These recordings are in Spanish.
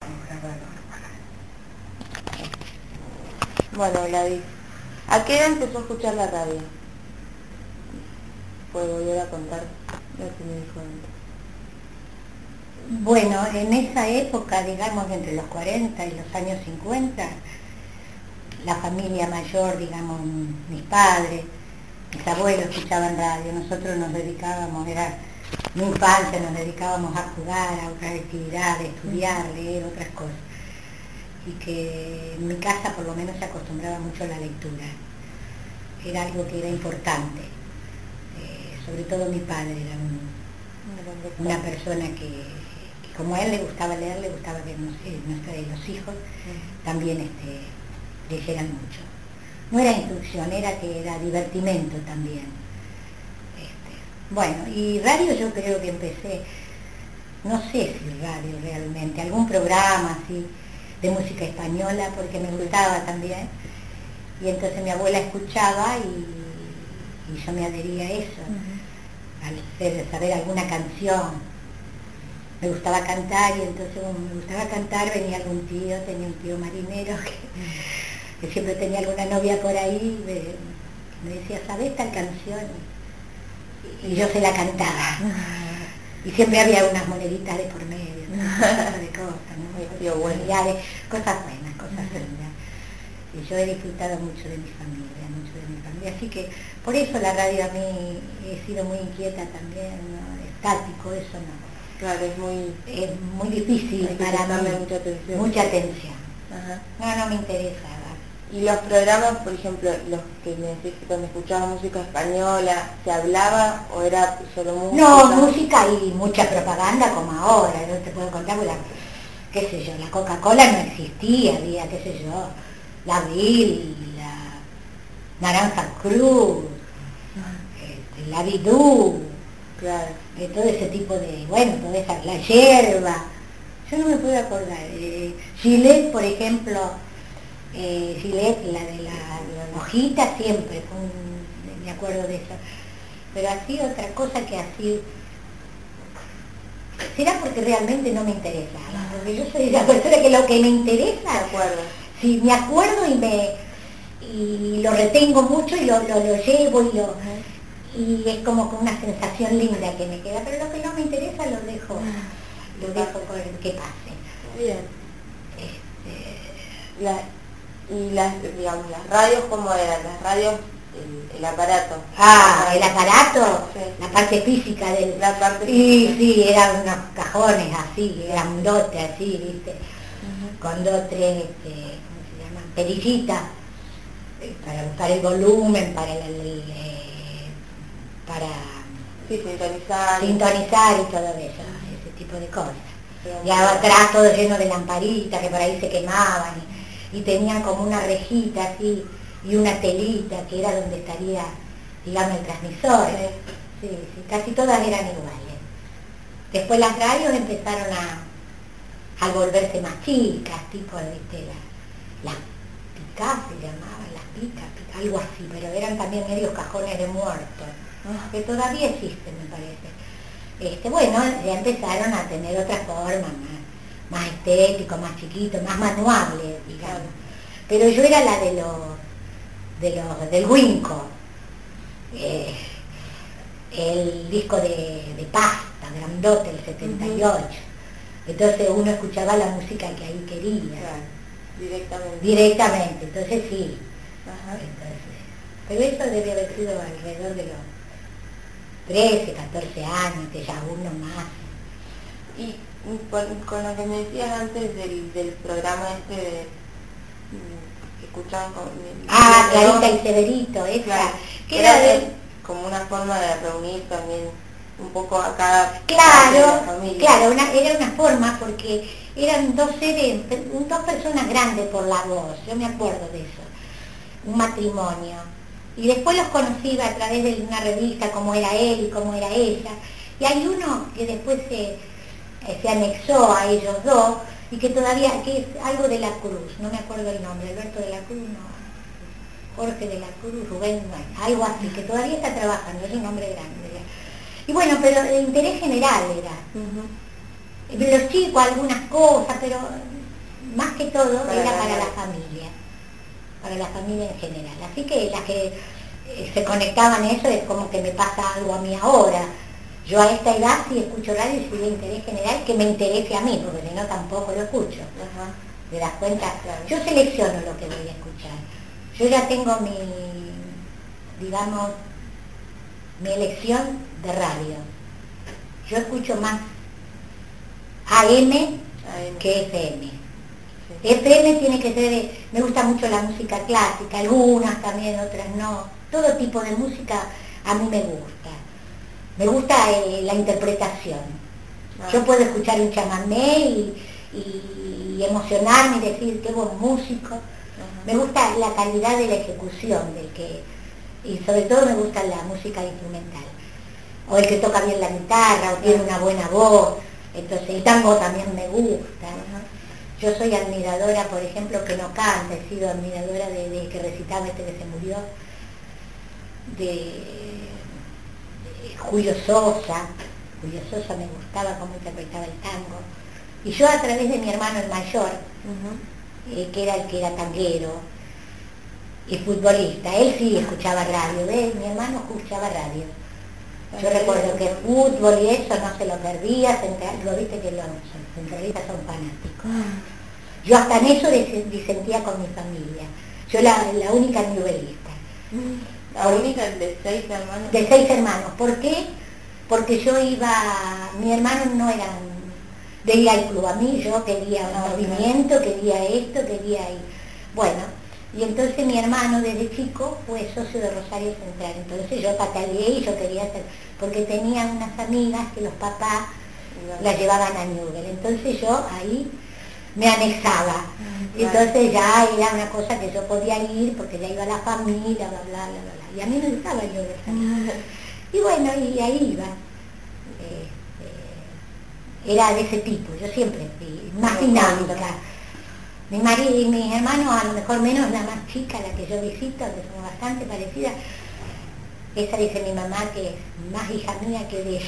Bueno, Gladys, ¿a qué edad empezó a escuchar la radio? ¿Puedo volver a contar lo que me dijo antes? Bueno, en esa época, digamos, entre los 40 y los años 50, la familia mayor, digamos, mis padres, mis abuelos escuchaban radio, nosotros nos dedicábamos, era mi infancia, nos dedicábamos a jugar, a otras actividades, estudiar, leer, otras cosas. Y que en mi casa por lo menos se acostumbraba mucho a la lectura, era algo que era importante, sobre todo mi padre era una persona que como a él le gustaba leer, le gustaba que los hijos también leyeran mucho. No era instrucción, era divertimento también. Bueno, y radio yo creo que empecé, no sé si radio realmente, algún programa así de música española, porque me gustaba también. Y entonces mi abuela escuchaba y yo me adhería a eso. Al saber alguna canción. Me gustaba cantar y entonces como me gustaba cantar venía algún tío, tenía un tío marinero que siempre tenía alguna novia por ahí, me decía, ¿sabés tal canción? Y yo se la cantaba. Y siempre había unas moneditas de por medio, de cosas, ¿no? Tío, bueno. Cosas buenas, cosas lindas. Y yo he disfrutado mucho de mi familia, así que por eso la radio a mí he sido muy inquieta también, ¿no? Estático, eso no. Claro, es muy difícil para mí, mucha atención. Ajá. No me interesa. Y los programas, por ejemplo, los que me decís que cuando escuchabas música española, ¿se hablaba o era solo música? No, música y mucha propaganda como ahora, no te puedo contar, porque qué sé yo, la Coca-Cola no existía, había, qué sé yo, la Bill, la Naranja Cruz, la Bidú, claro. Todo ese tipo de, bueno, toda esa, la hierba, yo no me puedo acordar. Gillette, por ejemplo, Gillette, la de la hojita, siempre, me acuerdo de eso. Pero así otra cosa que así, será porque realmente no me interesa, porque yo soy la persona que lo que me interesa, si me acuerdo y lo retengo mucho y lo llevo y es como con una sensación linda que me queda, pero lo que no me interesa lo dejo con que pase. Bien. Digamos, las radios, ¿cómo eran? Las radios, el aparato. El aparato, sí. La parte física del... La parte física. Sí, eran unos cajones así, grandotes así, ¿viste? Con dos, tres, ¿cómo se llaman? Perillitas, para buscar el volumen, para sintonizar y todo eso, ese tipo de cosas. Y atrás todo lleno de lamparitas que por ahí se quemaban y tenían como una rejita así y una telita que era donde estaría, digamos, el transmisor. Sí, casi todas eran iguales. Después las radios empezaron a volverse más chicas, tipo, ¿viste? Las picas se llamaban, las picas, algo así, pero eran también medios cajones de muertos, que todavía existen, me parece. Bueno, ya empezaron a tener otra forma, más estético, más chiquito, más manuable, digamos. Pero yo era la del Winco, el disco de pasta, grandote, el 78. Entonces uno escuchaba la música que ahí quería. Claro, directamente, entonces sí. Pero eso debe haber sido alrededor de los 13, 14 años, que ya uno más. Y con lo que me decías antes del programa que escuchaban con... Clarita y Severito, esa. Claro, que era como una forma de reunir también un poco a cada familia. Claro, era una forma porque eran dos personas grandes por la voz, yo me acuerdo de eso, un matrimonio. Y después los conocí a través de una revista, cómo era él y cómo era ella. Y hay uno que después se anexó a ellos dos y que todavía, que es algo de la Cruz, no me acuerdo el nombre, Alberto de la Cruz, no, Jorge de la Cruz, Rubén, bueno, algo así, que todavía está trabajando, es un hombre grande. Y bueno, pero el interés general era. Los chicos algunas cosas, pero más que todo era para la familia. familia en general. Así que las que se conectaban a eso es como que me pasa algo a mí ahora. Yo a esta edad sí escucho radio y si de interés general, que me interese a mí, porque si no tampoco lo escucho. Ajá. ¿Te das cuenta? Claro. Yo selecciono lo que voy a escuchar. Yo ya tengo digamos, mi elección de radio. Yo escucho más AM que FM. Sí. FM tiene que ser, me gusta mucho la música clásica, algunas también, otras no. Todo tipo de música a mí me gusta. Me gusta la interpretación. Yo puedo escuchar un chamamé y emocionarme y decir qué buen músico. Me gusta la calidad de la ejecución y sobre todo me gusta la música instrumental. O el que toca bien la guitarra, o tiene una buena voz. Entonces, el tango también me gusta. Yo soy admiradora, por ejemplo, que no canta, he sido admiradora de que recitaba que se murió, de Julio Sosa. Julio Sosa me gustaba cómo interpretaba el tango. Y yo a través de mi hermano el mayor, que era el que era tanguero y futbolista, él sí escuchaba radio, ¿ves? Mi hermano escuchaba radio. Yo recuerdo que fútbol y eso no se lo perdía, lo viste que los centralistas son fanáticos. Yo hasta en eso disentía con mi familia. Yo la única nivelista. La única de 6 hermanos. De 6 hermanos. ¿Por qué? Porque yo iba, mis hermanos no eran de ir al club, a mí yo quería un movimiento, quería esto, quería ir. Bueno, y entonces mi hermano desde chico fue socio de Rosario Central, entonces yo pataleé y yo quería hacer, porque tenía unas amigas que los papás las llevaban a Newell, entonces yo ahí me anexaba, entonces ya era una cosa que yo podía ir porque ya iba la familia, bla, bla, bla, bla, y a mí me gustaba Newell. Y bueno, y ahí iba. Era de ese tipo, yo siempre fui más dinámica. Mi marido y mis hermanos, a lo mejor menos la más chica, la que yo visito, que son bastante parecidas. Esa dice mi mamá que es más hija mía que de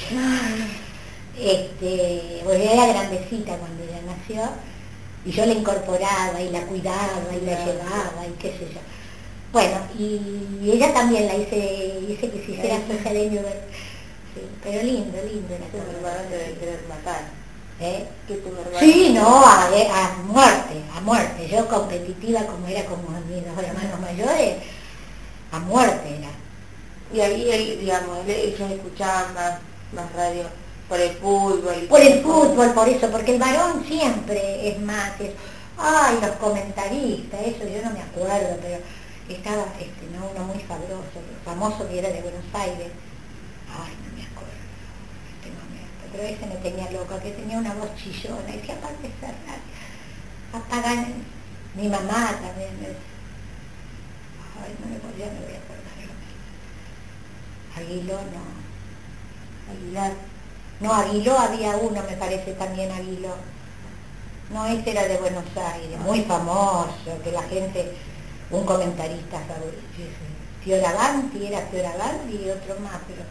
ella. Porque era grandecita cuando ella nació, y yo la incorporaba y la cuidaba y la llevaba y qué sé yo. Bueno, y ella también la hice que se hiciera socia de Newell. Sí, pero lindo era tu todo. hermano te debe querer matar. Que tu hermano... Sí, no, a muerte. Yo competitiva como era como mis dos hermanos mayores, a muerte era. Y ahí él, digamos, ellos escuchaban más radio por el fútbol. Por el fútbol, por eso, porque el varón siempre es más, ay, los comentaristas, eso yo no me acuerdo, pero estaba uno muy famoso que era de Buenos Aires. Ay, no me acuerdo, pero ese me tenía loca, que tenía una voz chillona, y decía, aparte esa radio, apagan, mi mamá también me decía, ay, ya me voy a acordar. Aguiló, no. Aguilar. No, Aguiló había uno, me parece también Aguiló. No, ese era de Buenos Aires, muy famoso, que la gente, un comentarista favorito, Fioravanti, era Fioravanti y otro más, pero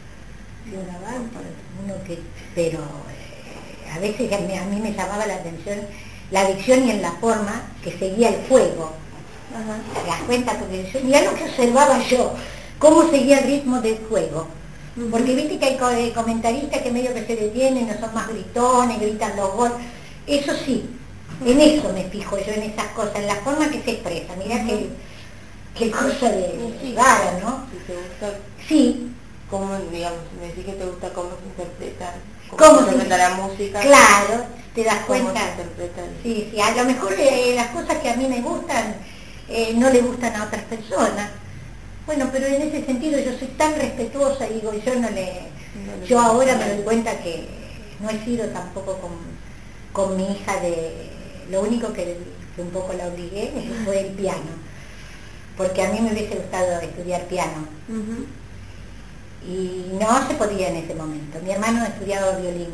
uno que, pero a veces a mí me llamaba la atención la dicción y en la forma que seguía el juego. ¿Te das cuenta? Porque mirá lo que observaba yo, cómo seguía el ritmo del juego. Porque viste que hay comentaristas que medio que se detienen, no son más gritones, gritan los goles. Eso sí, en eso me fijo yo, en esas cosas, en la forma que se expresa. Mirá qué cosa de rara, ¿no? Si te gusta... Sí. ¿Cómo, digamos, me decís que te gusta cómo se interpreta? ¿Cómo se interpreta la música? Claro, te das ¿Cómo cuenta? Se interpreta Sí, a lo mejor las cosas que a mí me gustan no le gustan a otras personas. Bueno, pero en ese sentido yo soy tan respetuosa, digo, yo ahora me doy cuenta que no he sido tampoco con mi hija lo único que un poco la obligué fue el piano, porque a mí me hubiese gustado estudiar piano. Y no se podía en ese momento. Mi hermano estudiaba violín,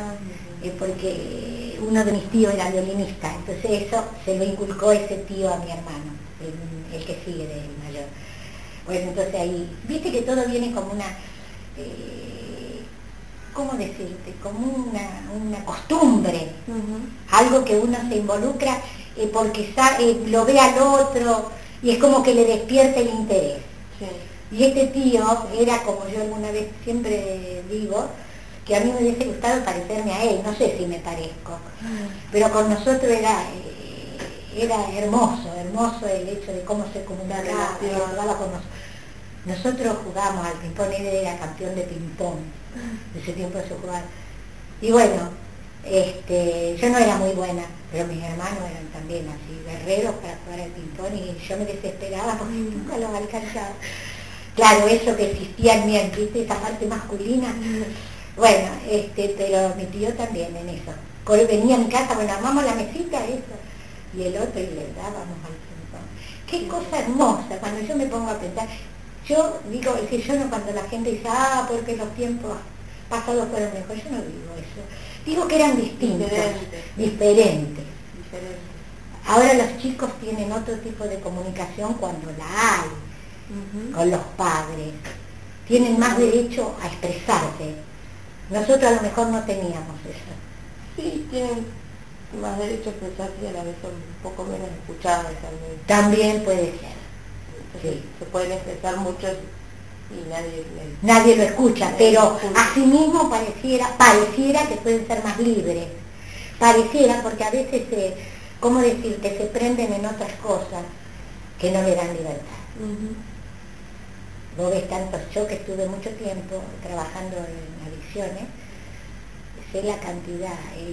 porque uno de mis tíos era violinista, entonces eso se lo inculcó ese tío a mi hermano, el que sigue del mayor. Bueno, entonces ahí, viste que todo viene como ¿cómo decirte? Como una costumbre, algo que uno se involucra porque lo ve al otro y es como que le despierta el interés. Sí. Y este tío era, como yo alguna vez siempre digo, que a mí me hubiese gustado parecerme a él, no sé si me parezco, pero con nosotros era hermoso el hecho de cómo se comunicaba, jugaba con nosotros. Nosotros jugábamos al ping-pong, él era campeón de ping-pong, de ese tiempo se jugaba. Y bueno, yo no era muy buena, pero mis hermanos eran también así, guerreros para jugar al ping-pong, y yo me desesperaba porque nunca los alcanzaba. Claro, eso que existía en mí, ¿viste? Esa parte masculina. Bueno, pero mi tío también en eso. Venía a mi casa, bueno, armamos la mesita, eso, y el otro, y le dábamos al ping-pong. Qué cosa hermosa, cuando yo me pongo a pensar. Yo digo, es que yo no, cuando la gente dice, porque los tiempos pasados fueron mejor, yo no digo eso. Digo que eran distintos, diferentes. Ahora los chicos tienen otro tipo de comunicación cuando la hay, con los padres. Tienen más derecho a expresarse. Nosotros a lo mejor no teníamos eso. Sí, tienen más derecho a expresarse y a la vez son un poco menos escuchados también. También puede ser. Sí. Se pueden expresar muchos y nadie lo escucha, pero asimismo pareciera que pueden ser más libres. Pareciera, porque a veces, ¿cómo decirte? Se prenden en otras cosas que no le dan libertad. Vos ves tantos, yo que estuve mucho tiempo trabajando en adicciones, sé la cantidad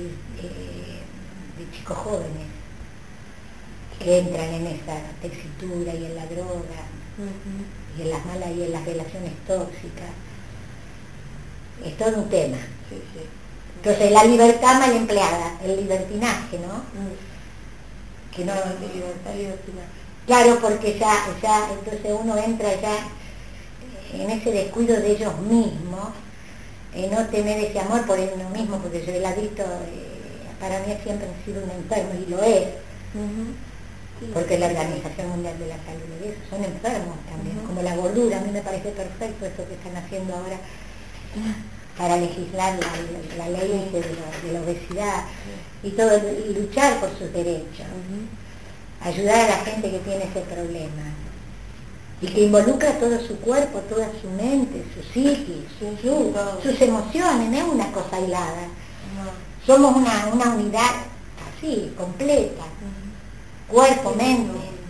de chicos jóvenes que entran en esa tesitura y en la droga, y en las malas y en las relaciones tóxicas. Es todo un tema. Sí. Entonces la libertad mal empleada, el libertinaje, ¿no? Que no, libertinaje. Claro, porque ya entonces uno entra ya en ese descuido de ellos mismos, no tener ese amor por uno mismo, porque yo el adicto para mí siempre ha sido un enfermo, y lo es. Porque la Organización Mundial de la Salud y eso, son enfermos también, como la gordura. A mí me parece perfecto esto que están haciendo ahora para legislar la ley de la obesidad y todo, y luchar por sus derechos, ayudar a la gente que tiene ese problema y que involucra todo su cuerpo, toda su mente, su psiquis, sus emociones, no es una cosa aislada. Somos una unidad así, completa. Cuerpo, mente,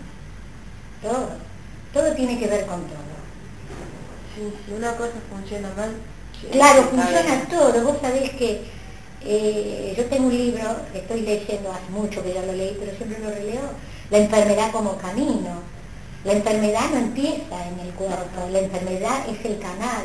todo tiene que ver con todo. Si una cosa funciona mal, claro, funciona todo. Vos sabés que yo tengo un libro que estoy leyendo hace mucho que ya lo leí, pero siempre lo releo, La enfermedad como camino. La enfermedad no empieza en el cuerpo, la enfermedad es el canal,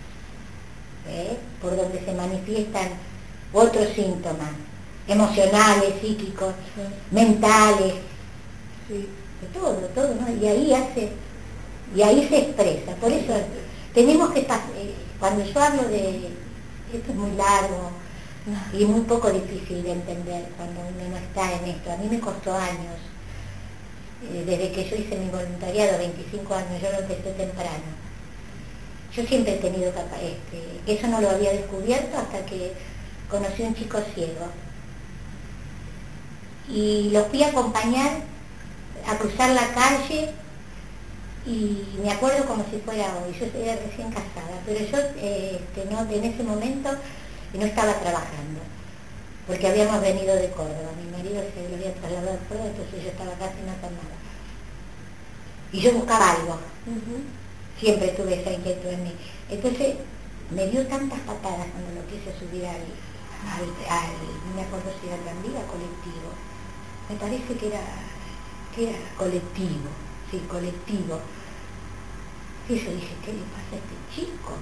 por donde se manifiestan otros síntomas emocionales, psíquicos, mentales. De todo, ¿no? Y ahí se expresa. Por eso tenemos que cuando yo hablo de esto es muy largo y muy poco difícil de entender cuando uno no está en esto. A mí me costó años, desde que yo hice mi voluntariado, 25 años, yo lo empecé temprano. Yo siempre he tenido eso no lo había descubierto hasta que conocí a un chico ciego y lo fui a acompañar a cruzar la calle, y me acuerdo como si fuera hoy. Yo era recién casada, pero yo en ese momento no estaba trabajando, porque habíamos venido de Córdoba. Mi marido se lo había trasladado a Córdoba, entonces yo estaba casi no con nada. Y yo buscaba algo. Siempre tuve esa inquietud en mí. Entonces me dio tantas patadas cuando lo quise subir no me acuerdo si era el tranvía colectivo. Me parece que era colectivo, sí, colectivo. Y yo dije, ¿qué le pasa a este chico?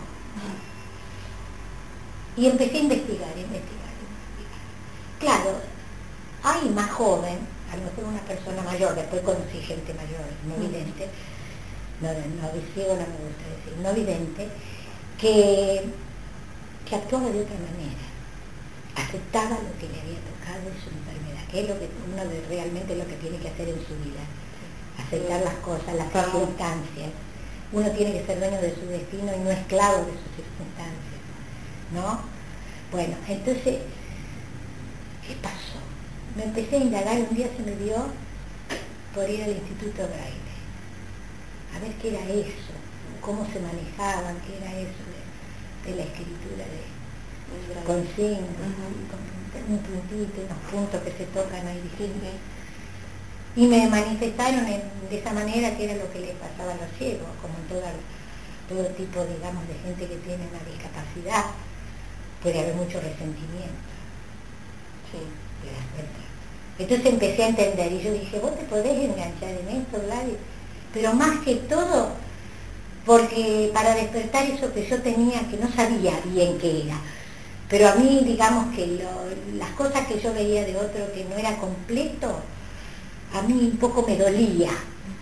Y empecé a investigar. Claro, hay más joven, a lo mejor una persona mayor, después conocí gente mayor, no vidente, no ciego no me gusta decir, no vidente, que actuaba de otra manera, aceptaba lo que le había tocado en su enfermedad, que es lo que uno realmente lo que tiene que hacer en su vida, aceptar las cosas, las circunstancias. Uno tiene que ser dueño de su destino y no esclavo de sus circunstancias, ¿no? Bueno, entonces, ¿qué pasó? Me empecé a indagar, un día se me dio por ir al Instituto Braille, a ver qué era eso, cómo se manejaban, qué era eso de la escritura con signos, con un puntito, unos puntos que se tocan ahí distintos. Y me manifestaron de esa manera que era lo que les pasaba a los ciegos, como en todo tipo, digamos, de gente que tiene una discapacidad, puede haber mucho resentimiento. Sí, ¿te das cuenta? Entonces empecé a entender y yo dije, vos te podés enganchar en esto, Gladys, pero más que todo, porque para despertar eso que yo tenía, que no sabía bien qué era, pero a mí, digamos que las cosas que yo veía de otro que no era completo, a mí un poco me dolía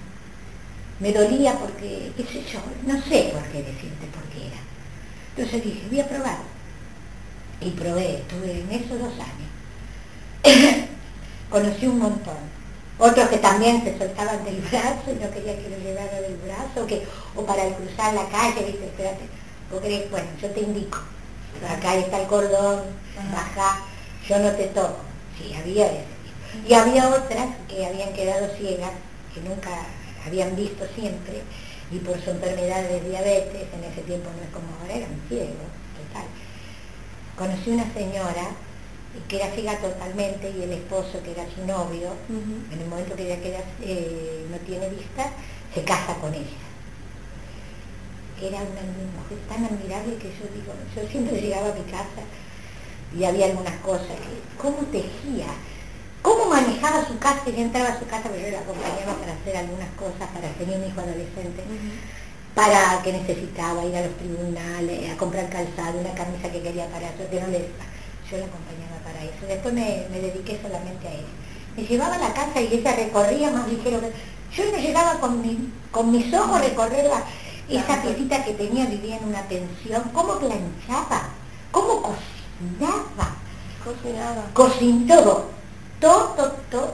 porque, qué sé yo, no sé por qué decirte por qué era. Entonces dije, voy a probar. Y probé, estuve en esos 2 años. Conocí un montón. Otros que también se soltaban del brazo y no quería que lo llevara del brazo, o para cruzar la calle, viste, espérate, porque, bueno, yo te indico, acá está el cordón, baja, yo no te toco. Sí, había ese. Y había otras que habían quedado ciegas, que nunca habían visto siempre, y por su enfermedad de diabetes, en ese tiempo no es como ahora, eran ciegos, total. Conocí una señora que era ciega totalmente, y el esposo, que era su novio, en el momento que ella no tiene vista, se casa con ella. Era una mujer tan admirable que yo digo, yo siempre llegaba a mi casa y había algunas cosas que, cómo tejía, cómo manejaba su casa, y entraba a su casa, pero yo la acompañaba para hacer algunas cosas, para tener un hijo adolescente, para que necesitaba ir a los tribunales, a comprar calzado, una camisa que quería para eso, que no le... Yo la acompañaba para eso. Después me dediqué solamente a ella. Me llevaba a la casa y ella recorría más ligero que... Yo no llegaba con mis ojos a recorrer esa piecita que tenía, vivía en una pensión. ¿Cómo planchaba? ¿Cómo cocinaba? Cocinaba. Todo.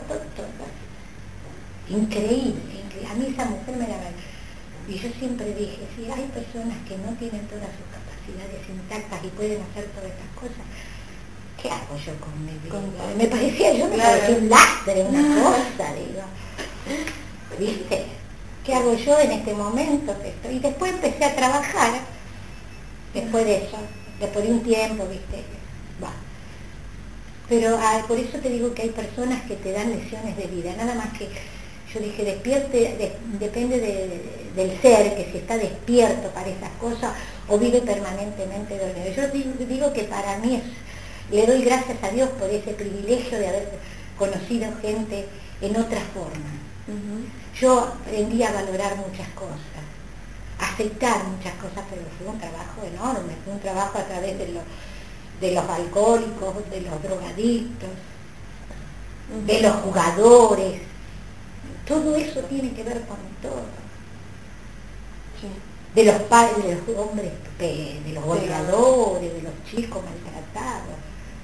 Increíble. A mí esa mujer me la... Y yo siempre dije, si hay personas que no tienen todas sus capacidades intactas y pueden hacer todas estas cosas, ¿qué hago yo con mi vida? Me parecía un lastre, una cosa, digo. ¿Viste? ¿Qué hago yo en este momento que estoy? Y después empecé a trabajar, después de eso, después de un tiempo, ¿viste? Bueno. Pero por eso te digo que hay personas que te dan lecciones de vida, nada más que yo dije, depende del ser, que si está despierto para esas cosas o vive permanentemente dormido. Yo digo que para mí le doy gracias a Dios por ese privilegio de haber conocido gente en otra forma. Yo aprendí a valorar muchas cosas, a aceptar muchas cosas, pero fue un trabajo enorme, fue un trabajo a través de los alcohólicos, de los drogadictos, de los jugadores. Todo eso tiene que ver con todo. Sí. De los padres, de los hombres, de los golpeadores, de los chicos maltratados.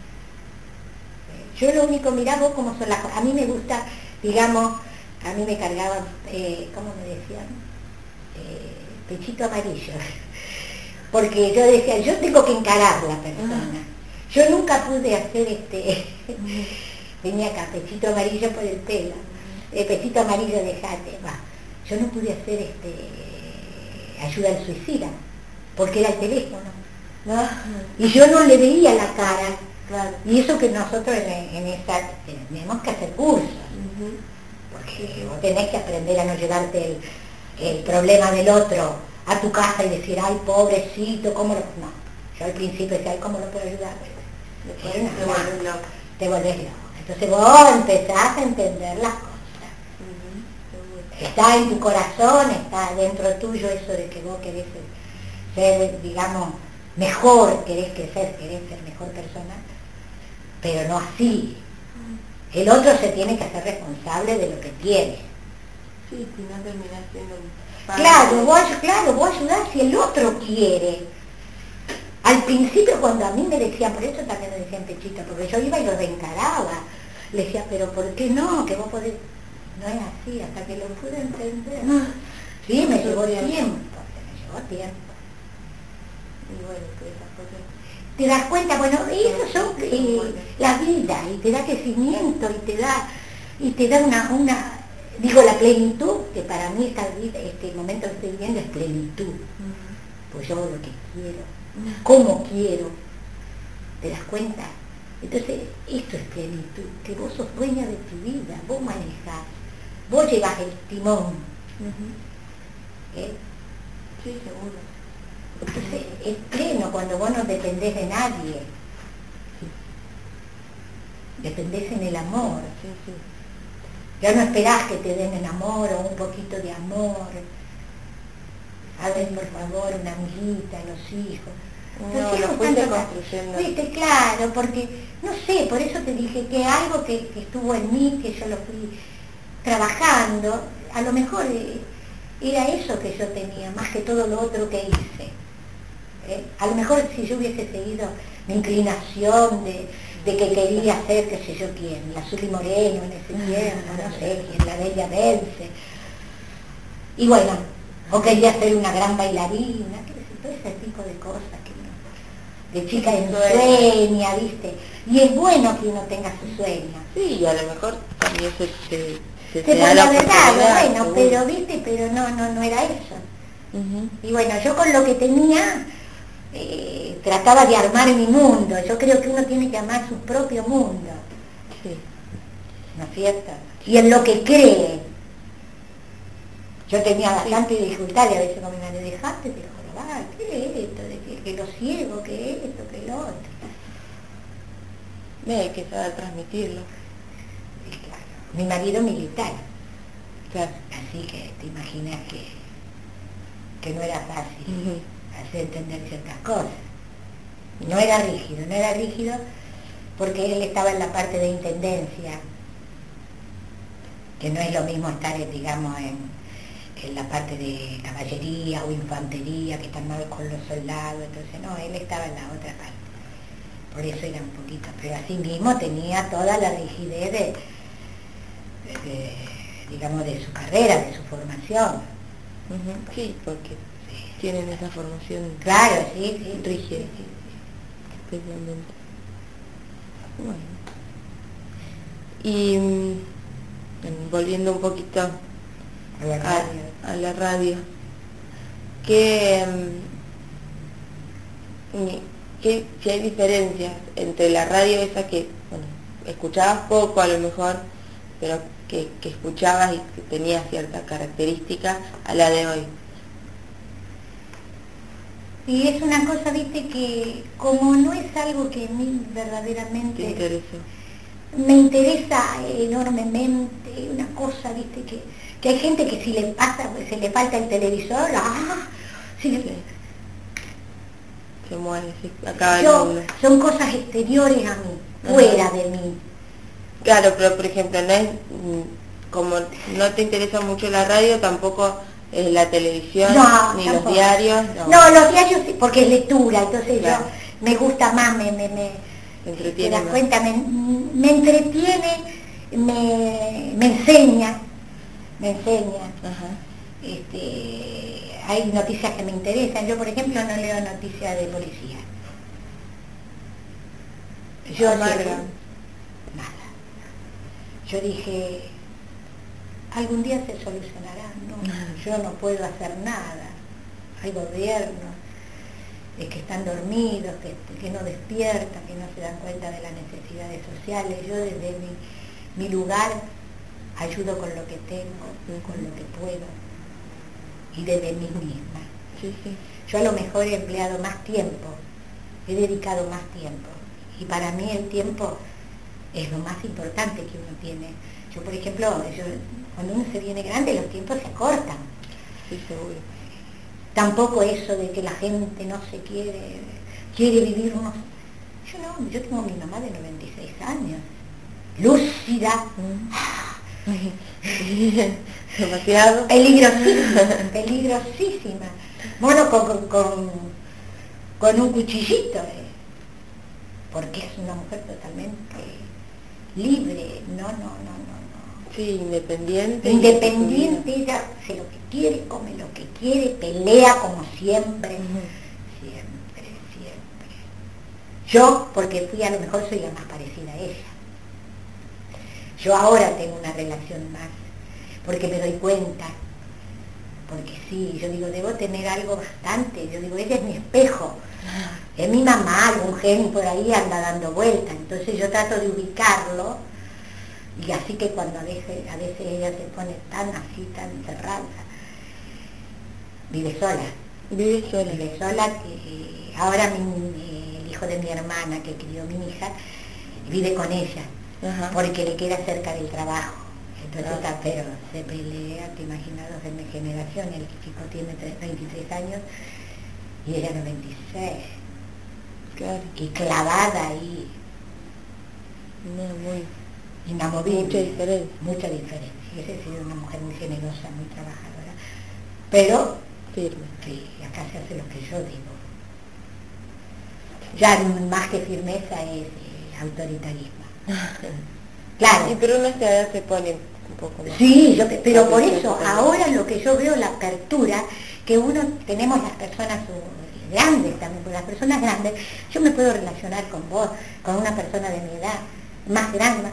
Yo lo único, mirá vos cómo son las cosas. A mí me gusta, digamos, a mí me cargaban, ¿cómo me decían? Pechito amarillo. Porque yo decía, yo tengo que encarar la persona. Yo nunca pude hacer venía acá, pechito amarillo por el pelo. Pechito amarillo, dejate, va. Yo no pude hacer ayuda al suicida, porque era el teléfono. Y yo no le veía la cara. Claro. Y eso que nosotros en esa tenemos que hacer cursos. Porque vos tenés que aprender a no llevarte el problema del otro a tu casa y decir, ay, pobrecito, ¿cómo lo...? No, yo al principio decía, ay, ¿cómo lo puedo ayudar? Después te volvés loco. Entonces vos empezás a entender las cosas. Está en tu corazón, está dentro tuyo eso de que vos querés ser, digamos, mejor, querés crecer, querés ser mejor persona, pero no así. El otro se tiene que hacer responsable de lo que tiene. Sí, si no terminás siendo... Claro, vos ayudás si el otro quiere. Al principio cuando a mí me decían, por eso también me decían pechito, porque yo iba y lo reencaraba. Le decía, pero ¿por qué no? Que vos podés... No es así, hasta que lo pude entender. Sí, me llevó tiempo. Y bueno, pues esas cosas. te das cuenta, bueno, eso son la vida, y te da crecimiento, y te da una digo, la plenitud, que para mí esta vida, este momento que estoy viviendo es plenitud. Pues yo hago lo que quiero, como quiero, ¿te das cuenta? Entonces, esto es plenitud, que vos sos dueña de tu vida, vos manejás, vos llevas el timón. Sí, seguro. Entonces, es pleno cuando vos no dependés de nadie. Dependés en el amor. Sí. Ya no esperás que te den el amor o un poquito de amor. Hablen por favor, una amiguita, los hijos. No, lo fuiste construyendo. Viste, claro, porque, no sé, por eso te dije que algo que estuvo en mí, que yo lo fui trabajando, a lo mejor era eso que yo tenía, más que todo lo otro que hice. A lo mejor si yo hubiese seguido mi inclinación de que quería ser, qué sé yo quién, la Zuli Moreno en ese tiempo, no sé quién, la Bella Dance, y bueno, o quería ser una gran bailarina, qué sé, todo ese tipo de cosas que uno, de chica ensueña, ¿viste? Y es bueno que uno tenga su sueño. Sí, y a lo mejor también se te da la verdad, bueno, seguro. pero ¿viste? Pero no era eso. Y bueno, yo con lo que tenía trataba de armar mi mundo. Yo creo que uno tiene que armar su propio mundo. Sí. ¿No es cierto? Y en lo que cree. Yo tenía bastante dificultad y a veces con mi madre, dejate de jorobar, ¿qué es esto? De que lo ciego, ¿qué es esto? ¿Qué es lo otro? Hay que saber transmitirlo. Y claro, mi marido militar. Claro. Así que te imaginas que no era fácil hacer entender ciertas cosas. No era rígido porque él estaba en la parte de intendencia, que no es lo mismo estar, digamos, en la parte de caballería o infantería, que están mal con los soldados, entonces no, él estaba en la otra parte. Por eso era un poquito, pero así mismo tenía toda la rigidez digamos, de su carrera, de su formación. Sí, porque tienen esa formación. Claro, sí. Rígida, especialmente. Bueno. Y volviendo un poquito a la radio, si hay diferencias entre la radio esa que, bueno, escuchabas poco a lo mejor, pero que escuchabas y que tenía cierta característica, a la de hoy. Y es una cosa, viste, que como no es algo que a mí verdaderamente me interesa enormemente, una cosa, viste, que hay gente que si le pasa, se le falta el televisor, se muere, se acaba el mundo. Son cosas exteriores a mí, fuera de mí. Claro, pero por ejemplo, no es, como no te interesa mucho la radio, tampoco la televisión, ni tampoco. Los diarios. No, los diarios sí, porque es lectura, entonces claro. Yo me gusta más, me entretiene. ¿Te das cuenta? Me entretiene, me enseña. Ajá. Hay noticias que me interesan. Yo, por ejemplo, no leo noticias de policía. Nada. Yo dije, algún día se solucionará. No, yo no puedo hacer nada. Hay gobiernos que están dormidos, que no despiertan, que no se dan cuenta de las necesidades sociales. Yo desde mi lugar ayudo con lo que tengo, con lo que puedo, y desde mí misma. Sí. Yo a lo mejor he empleado más tiempo, he dedicado más tiempo, y para mí el tiempo es lo más importante que uno tiene. Yo, por ejemplo, cuando uno se viene grande, los tiempos se acortan. Sí, seguro. Tampoco eso de que la gente no se quiere vivir unos... Yo tengo a mi mamá de 96 años, lúcida, demasiado peligrosísima. Bueno, con un cuchillito, porque es una mujer totalmente libre, no. Sí, independiente, ella hace lo que quiere, come lo que quiere, pelea como siempre, siempre. Yo, porque fui, a lo mejor soy la más parecida a ella. Yo ahora tengo una relación más, porque me doy cuenta, porque sí, yo digo, debo tener algo bastante, yo digo, ella es mi espejo, es mi mamá, algún gen por ahí anda dando vueltas, entonces yo trato de ubicarlo, y así que cuando a veces ella se pone tan así, tan cerrada, vive sola. Vive sola, que ahora el hijo de mi hermana que crió mi hija, vive con ella. Ajá. Porque le queda cerca del trabajo. Entonces, pero se pelea, te imaginas, de mi generación, el chico tiene 23 años y ella 96. Claro. Y clavada ahí. No, muy inamovible. Mucha diferencia. Esa ha sido una mujer muy generosa, muy trabajadora. Pero firme. Sí, acá se hace lo que yo digo. Ya más que firmeza es autoritarismo. Claro. Y pero uno se pone un poco más. Sí, pero por eso, ahora lo que yo veo, la apertura, que tenemos las personas grandes también, porque las personas grandes, yo me puedo relacionar con vos, con una persona de mi edad, más grande,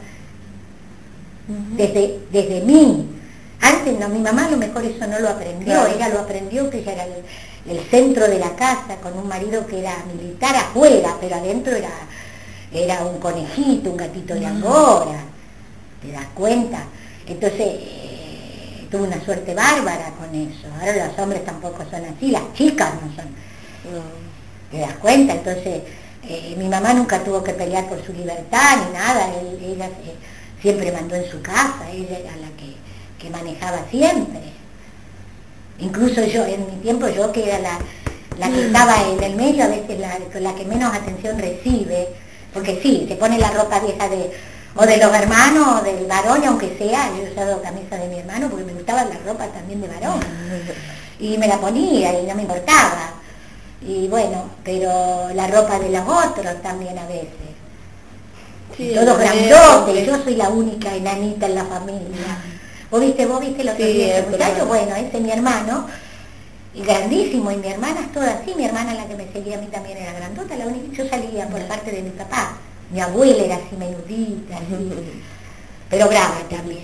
desde mí. Antes no, mi mamá a lo mejor eso no lo aprendió, claro. Ella lo aprendió, que ella era el centro de la casa, con un marido que era militar afuera, pero adentro era un conejito, un gatito de Angora, ¿te das cuenta? Entonces tuve una suerte bárbara con eso. Ahora los hombres tampoco son así, las chicas no son. ¿Te das cuenta? Entonces mi mamá nunca tuvo que pelear por su libertad ni nada, ella siempre mandó en su casa, ella era la que manejaba siempre. Incluso yo, en mi tiempo, yo que era la que estaba en el medio, a veces la que menos atención recibe, porque sí, se pone la ropa vieja o de los hermanos, o del varón, aunque sea, yo he usado camisa de mi hermano porque me gustaba la ropa también de varón, y me la ponía y no me importaba, y bueno, pero la ropa de los otros también a veces, sí, todos grandotes, yo soy la única enanita en la familia. ¿Vos viste lo que dice ese muchacho? Bueno, ese es mi hermano, y grandísimo, y mi hermana es toda así, mi hermana la que me seguía a mí también era grandota, la única, yo salía por parte de mi papá, mi abuela era así menudita, así, pero brava también.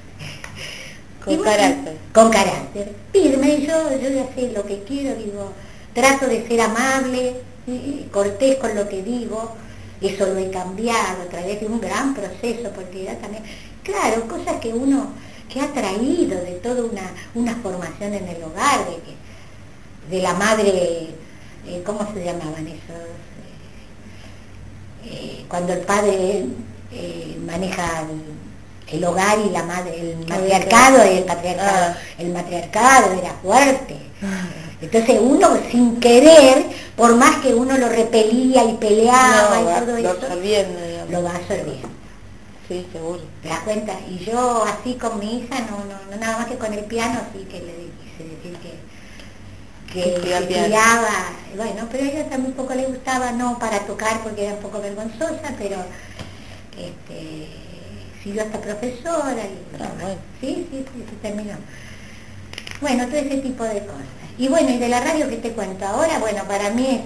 Con carácter, firme, yo ya sé lo que quiero, digo, trato de ser amable, cortés con lo que digo, eso lo he cambiado a través de un gran proceso, porque ya también, claro, cosas que que ha traído de toda una formación en el hogar, de la madre, ¿cómo se llamaban esos? Cuando el padre maneja el hogar y la madre, el matriarcado y el patriarcado. El matriarcado era fuerte. Entonces uno sin querer, por más que uno lo repelía y peleaba y todo eso, lo va absorbiendo. Sí, seguro. ¿Te das cuenta? Y yo así con mi hija, no nada más que con el piano, sí que le quise decir que estudiaba, bueno, pero a ella también un poco le gustaba, no para tocar porque era un poco vergonzosa, pero siguió hasta profesora y bueno. Sí, se terminó. Bueno, todo ese tipo de cosas. Y bueno, y de la radio que te cuento ahora, bueno, para mí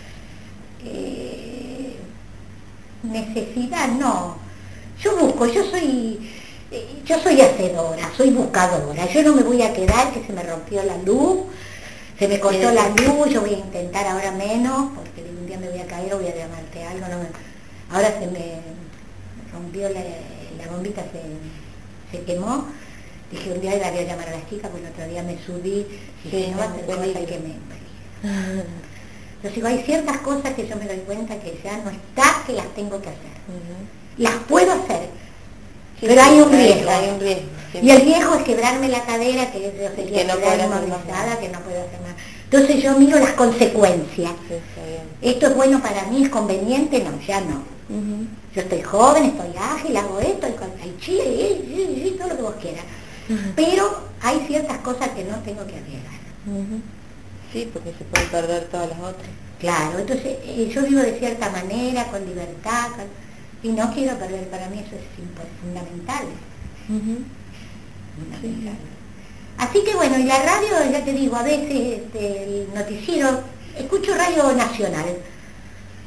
necesidad, no. Yo busco, yo soy hacedora, soy buscadora, yo no me voy a quedar que se me rompió la luz, se me cortó la luz, yo voy a intentar ahora menos, porque un día me voy a caer o voy a llamarte algo, ahora se me rompió la bombita, se quemó, dije un día la voy a llamar a las chicas, porque el otro día me subí y dije, no va a ser cosa que me... Entonces digo, hay ciertas cosas que yo me doy cuenta que ya no está, que las tengo que hacer. Las puedo hacer, pero hay un riesgo. Y el riesgo es quebrarme la cadera, que yo sería inmovilizada, que no puedo hacer nada. Entonces yo miro las consecuencias. Esto es bueno para mí, es conveniente, no, ya no. Yo estoy joven, estoy ágil, hago esto, hay chile, todo lo que vos quieras. Pero hay ciertas cosas que no tengo que arriesgar. Sí, porque se pueden perder todas las otras. Claro, entonces yo vivo de cierta manera, con libertad, y no quiero perder, para mí eso es fundamental. Fundamental. Así que bueno, y la radio, ya te digo, a veces el noticiero, escucho Radio Nacional,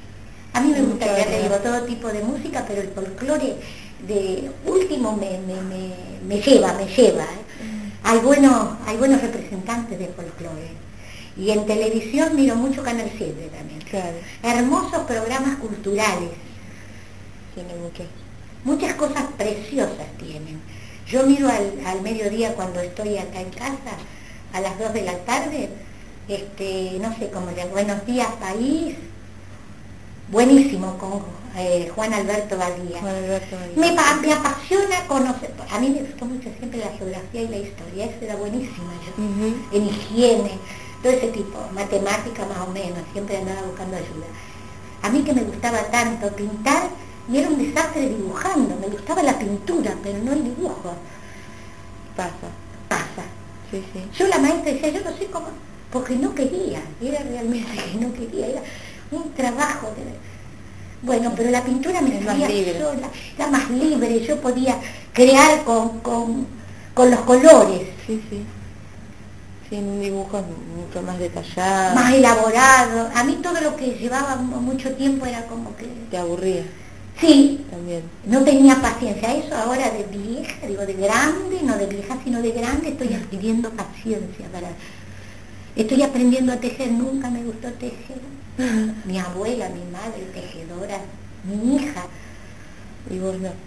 A mí me gusta, Mucha ya te variedad. digo, todo tipo de música, pero el folclore de último me lleva, ¿eh? Hay buenos representantes de folclore. Y en televisión miro mucho Canal 7 también. Claro, Hermosos programas culturales, tiene mucho. muchas cosas preciosas tienen. Yo miro al mediodía cuando estoy acá en casa, a las 2 de la tarde, no sé cómo le Buenos Días País, buenísimo, con Juan Alberto Badía. Juan Alberto Badía. Me apasiona conocer, a mí me gustó mucho siempre la geografía y la historia, eso era buenísima yo, en higiene, todo ese tipo, matemática más o menos, siempre andaba buscando ayuda. A mí que me gustaba tanto pintar, y era un desastre dibujando, me gustaba la pintura, pero no el dibujo. Pasa. Sí, sí. Yo la maestra decía, yo no sé cómo, porque no quería, era realmente que no quería, era un trabajo Bueno, pero la pintura me salía sola, era más libre, yo podía crear con los colores. Sí, sí. Sí, en un dibujo mucho más detallado. Más elaborado. A mí todo lo que llevaba mucho tiempo era como que... Te aburría. Sí, también. No tenía paciencia. Eso ahora de vieja, digo de grande, no de vieja, sino de grande, estoy adquiriendo paciencia para... Estoy aprendiendo a tejer, nunca me gustó tejer. Mi abuela, mi madre, tejedora, mi hija. Y vos no.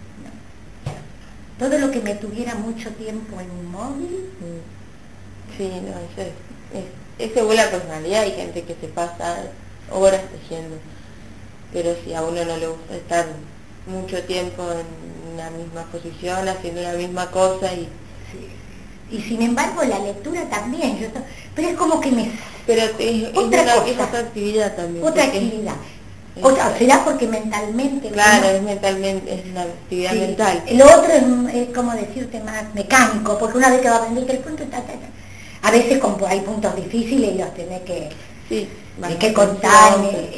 Todo lo que me tuviera mucho tiempo en un móvil. Sí, no, es según la personalidad, hay gente que se pasa horas tejiendo, pero si a uno no le gusta estar mucho tiempo en una misma posición, haciendo la misma cosa y... Sí. Y sin embargo la lectura también, pero es como que me... Pero es otra actividad también. Otra actividad. Será porque mentalmente... Claro, es mentalmente, es una actividad mental. Lo otro es como decirte más mecánico, porque una vez que va a aprenderte el punto, a veces hay puntos difíciles y los tenés que, que contar.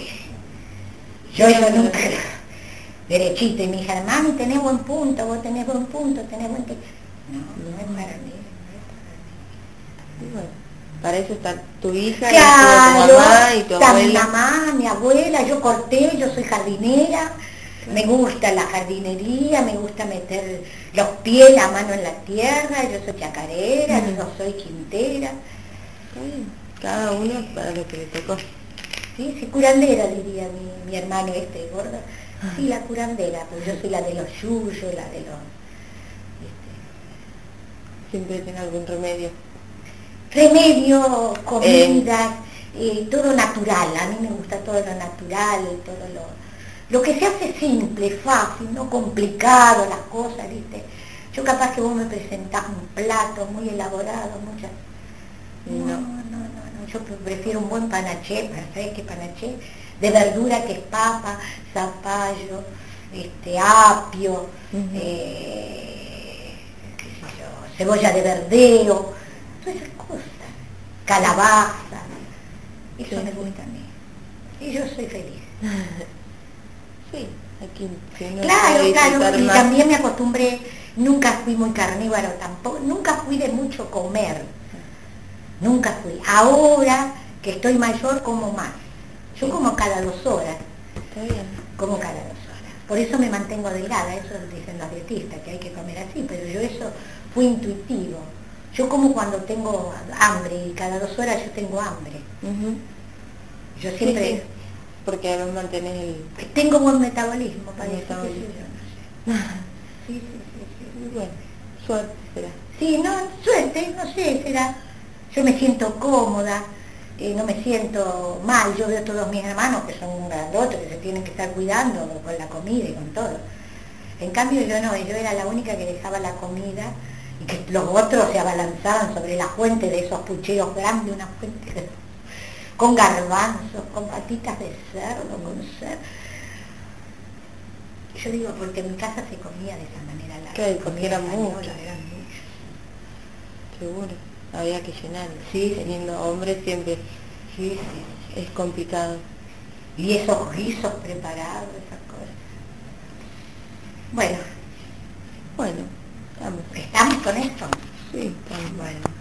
Yo eso nunca... Derechito, y mi hija, mami, tenés buen punto, vos tenés buen punto, tenés buen... No es para mí. Y bueno, para eso está tu hija, claro, y tu mamá y tu abuela. Mi mamá, mi abuela, yo corté, yo soy jardinera, me gusta la jardinería, me gusta meter los pies, la mano en la tierra, yo soy chacarera, yo soy quintera. Cada uno para lo que le tocó. Sí, curandera diría mi hermano gordo. Sí, la curandera, pues yo soy la de los yuyos, la de los... Siempre tiene algún remedio. Remedio, comida, todo natural. A mí me gusta todo lo natural, todo lo que se hace simple, fácil, no complicado las cosas, ¿viste? Yo capaz que vos me presentás un plato muy elaborado, muchas... No, yo prefiero un buen panaché, ¿sabes qué panaché? De verdura que es papa, zapallo, apio, qué sé yo, cebolla de verdeo, todas esas cosas, calabaza, eso me gusta a mí, y yo soy feliz. Sí, aquí no claro, y también me acostumbré, nunca fui muy carnívoro tampoco, nunca fui de mucho comer, nunca fui. Ahora que estoy mayor como más. Yo como cada 2 horas. Está bien. Como cada 2 horas. Por eso me mantengo delgada, eso dicen los dietistas, que hay que comer así, pero yo eso fue intuitivo. Yo como cuando tengo hambre y cada 2 horas yo tengo hambre. Yo siempre... Sí, porque además mantenés el... Tengo buen metabolismo, parece. Metabolismo. Sí. Y bueno, suerte será. Sí, no, suerte, no sé, será. Yo me siento cómoda. No me siento mal, yo veo a todos mis hermanos que son grandotes, que se tienen que estar cuidando con la comida y con todo. En cambio yo no, yo era la única que dejaba la comida y que los otros se abalanzaban sobre la fuente de esos pucheros grandes, una fuente con garbanzos, con patitas de cerdo, con cerdo. Yo digo, porque en mi casa se comía de esa manera. Claro, porque eran muchos. Eran muchos. Seguro. Había que llenar, teniendo hombres siempre es complicado. Y esos guisos preparados, esas cosas. Bueno, estamos ¿estamos con esto? Sí, estamos. Bueno.